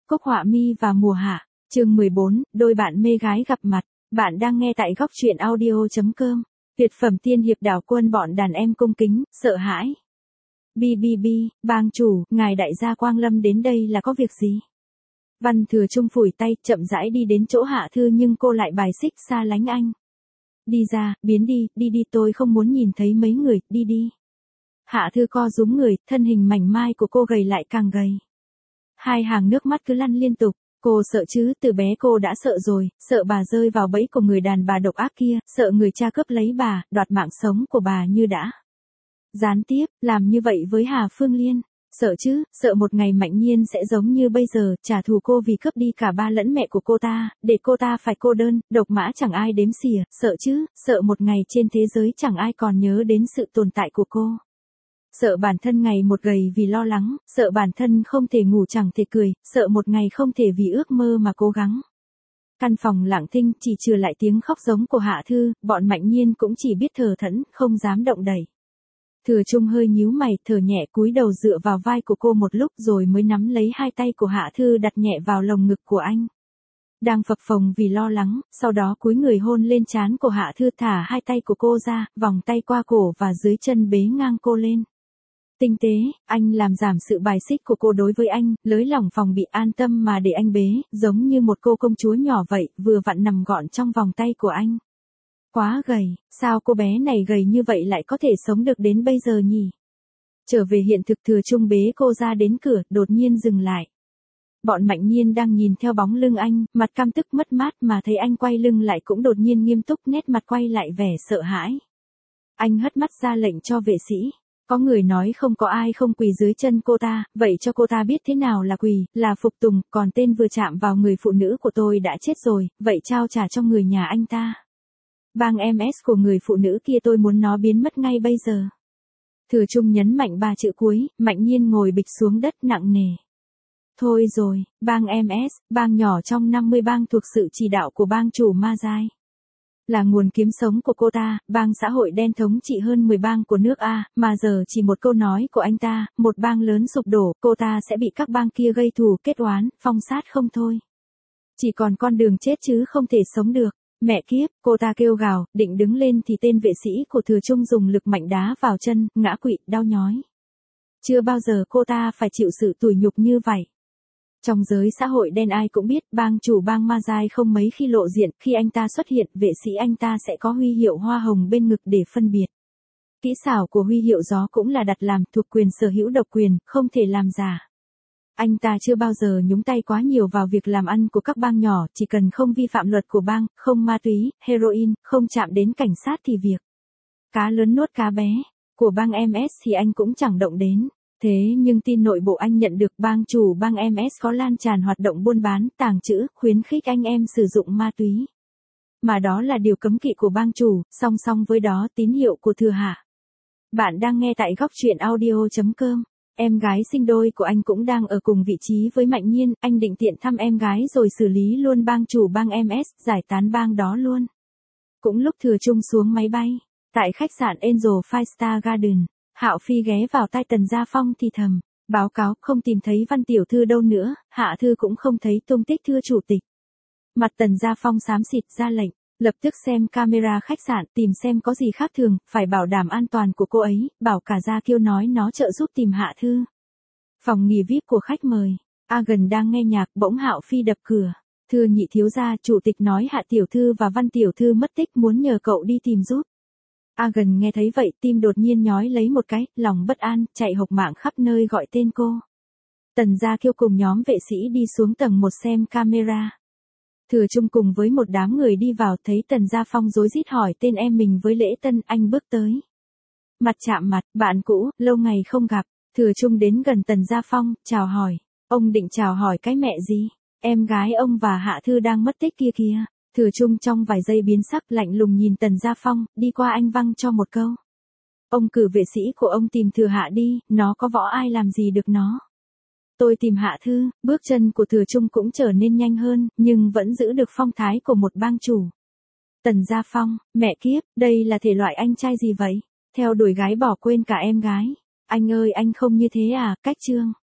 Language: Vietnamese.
Cốc Họa Mi và Mùa Hạ, chương 14, đôi bạn mê gái gặp mặt. Bạn đang nghe tại góc truyện audio.com. Tuyệt phẩm tiên hiệp đảo quân bọn đàn em cung kính, sợ hãi. BBB, bang chủ, ngài đại gia Quang Lâm đến đây là có việc gì? Văn Thừa Trung phủi tay, chậm rãi đi đến chỗ Hạ Thư nhưng cô lại bài xích xa lánh anh. Đi ra, biến đi, đi tôi không muốn nhìn thấy mấy người, đi. Hạ Thư co rúm người, thân hình mảnh mai của cô gầy lại càng gầy. Hai hàng nước mắt cứ lăn liên tục, cô sợ chứ, từ bé cô đã sợ rồi, sợ bà rơi vào bẫy của người đàn bà độc ác kia, sợ người cha cướp lấy bà, đoạt mạng sống của bà như đã gián tiếp, làm như vậy với Hà Phương Liên. Sợ chứ, sợ một ngày Mạnh Nhiên sẽ giống như bây giờ, trả thù cô vì cướp đi cả ba lẫn mẹ của cô ta, để cô ta phải cô đơn, độc mã chẳng ai đếm xỉa, sợ chứ, sợ một ngày trên thế giới chẳng ai còn nhớ đến sự tồn tại của cô. Sợ bản thân ngày một gầy vì lo lắng, sợ bản thân không thể ngủ chẳng thể cười, sợ một ngày không thể vì ước mơ mà cố gắng. Căn phòng lặng thinh chỉ trừ lại tiếng khóc giống của Hạ Thư, bọn Mạnh Nhiên cũng chỉ biết thờ thẫn, không dám động đẩy. Thừa Trung hơi nhíu mày, thở nhẹ cúi đầu dựa vào vai của cô một lúc rồi mới nắm lấy hai tay của Hạ Thư đặt nhẹ vào lồng ngực của anh. Đang phập phồng vì lo lắng, sau đó cúi người hôn lên trán của Hạ Thư, thả hai tay của cô ra, vòng tay qua cổ và dưới chân bế ngang cô lên. Tinh tế, anh làm giảm sự bài xích của cô đối với anh, lới lỏng phòng bị, an tâm mà để anh bế, giống như một cô công chúa nhỏ vậy, vừa vặn nằm gọn trong vòng tay của anh. Quá gầy, sao cô bé này gầy như vậy lại có thể sống được đến bây giờ nhỉ? Trở về hiện thực, Thừa Trung bế cô ra đến cửa, đột nhiên dừng lại. Bọn Mạnh Nhiên đang nhìn theo bóng lưng anh, mặt căm tức mất mát mà thấy anh quay lưng lại cũng đột nhiên nghiêm túc, nét mặt quay lại vẻ sợ hãi. Anh hất mắt ra lệnh cho vệ sĩ. Có người nói không có ai không quỳ dưới chân cô ta, vậy cho cô ta biết thế nào là quỳ, là phục tùng, còn tên vừa chạm vào người phụ nữ của tôi đã chết rồi, vậy trao trả cho người nhà anh ta. Bang MS của người phụ nữ kia tôi muốn nó biến mất ngay bây giờ. Thừa Trung nhấn mạnh ba chữ cuối, Mạnh Nhiên ngồi bịch xuống đất nặng nề. Thôi rồi, bang MS, bang nhỏ trong 50 bang thuộc sự chỉ đạo của bang chủ Ma Giai. Là nguồn kiếm sống của cô ta, bang xã hội đen thống trị hơn 10 bang của nước A, mà giờ chỉ một câu nói của anh ta, một bang lớn sụp đổ, cô ta sẽ bị các bang kia gây thù, kết oán, phong sát không thôi. Chỉ còn con đường chết chứ không thể sống được. Mẹ kiếp, cô ta kêu gào, định đứng lên thì tên vệ sĩ của Thừa Trung dùng lực mạnh đá vào chân, ngã quỵ, đau nhói. Chưa bao giờ cô ta phải chịu sự tủi nhục như vậy. Trong giới xã hội đen ai cũng biết, bang chủ bang Ma Giai không mấy khi lộ diện, khi anh ta xuất hiện, vệ sĩ anh ta sẽ có huy hiệu hoa hồng bên ngực để phân biệt. Kỹ xảo của huy hiệu gió cũng là đặt làm, thuộc quyền sở hữu độc quyền, không thể làm giả. Anh ta chưa bao giờ nhúng tay quá nhiều vào việc làm ăn của các bang nhỏ, chỉ cần không vi phạm luật của bang, không ma túy, heroin, không chạm đến cảnh sát thì việc cá lớn nuốt cá bé của bang MS thì anh cũng chẳng động đến. Thế nhưng tin nội bộ anh nhận được, bang chủ bang MS có lan tràn hoạt động buôn bán, tàng trữ, khuyến khích anh em sử dụng ma túy. Mà đó là điều cấm kỵ của bang chủ, song song với đó tín hiệu của Thừa Hạ. Bạn đang nghe tại góc truyện audio.com. Em gái sinh đôi của anh cũng đang ở cùng vị trí với Mạnh Nhiên, anh định tiện thăm em gái rồi xử lý luôn bang chủ bang MS, giải tán bang đó luôn. Cũng lúc Thừa Trung xuống máy bay, tại khách sạn Angel Five Star Garden, Hạo Phi ghé vào tai Tần Gia Phong thì thầm, báo cáo không tìm thấy Văn tiểu thư đâu nữa, Hạ Thư cũng không thấy tung tích thưa chủ tịch. Mặt Tần Gia Phong xám xịt ra lệnh, lập tức xem camera khách sạn tìm xem có gì khác thường, phải bảo đảm an toàn của cô ấy, bảo cả Gia Kiêu nói nó trợ giúp tìm Hạ Thư. Phòng nghỉ VIP của khách mời, Agan đang nghe nhạc, bỗng Hạo Phi đập cửa. Thưa nhị thiếu gia, chủ tịch nói Hạ tiểu thư và Văn tiểu thư mất tích, muốn nhờ cậu đi tìm giúp. Agan nghe thấy vậy, tim đột nhiên nhói lấy một cái, lòng bất an, chạy hộc mạng khắp nơi gọi tên cô. Tần Gia Kiêu cùng nhóm vệ sĩ đi xuống tầng 1 xem camera. Thừa Trung cùng với một đám người đi vào, thấy Tần Gia Phong rối rít hỏi tên em mình với Lễ Tân, anh bước tới. Mặt chạm mặt, bạn cũ, lâu ngày không gặp. Thừa Trung đến gần Tần Gia Phong, chào hỏi. Ông định chào hỏi cái mẹ gì? Em gái ông và Hạ Thư đang mất tích kia kìa. Thừa Trung trong vài giây biến sắc, lạnh lùng nhìn Tần Gia Phong, đi qua anh văng cho một câu. Ông cử vệ sĩ của ông tìm Thừa Hạ đi, nó có võ ai làm gì được nó. Tôi tìm Hạ Thư, bước chân của Thừa Trung cũng trở nên nhanh hơn, nhưng vẫn giữ được phong thái của một bang chủ. Tần Gia Phong, mẹ kiếp, đây là thể loại anh trai gì vậy? Theo đuổi gái bỏ quên cả em gái. Anh ơi anh không như thế à, cách chương.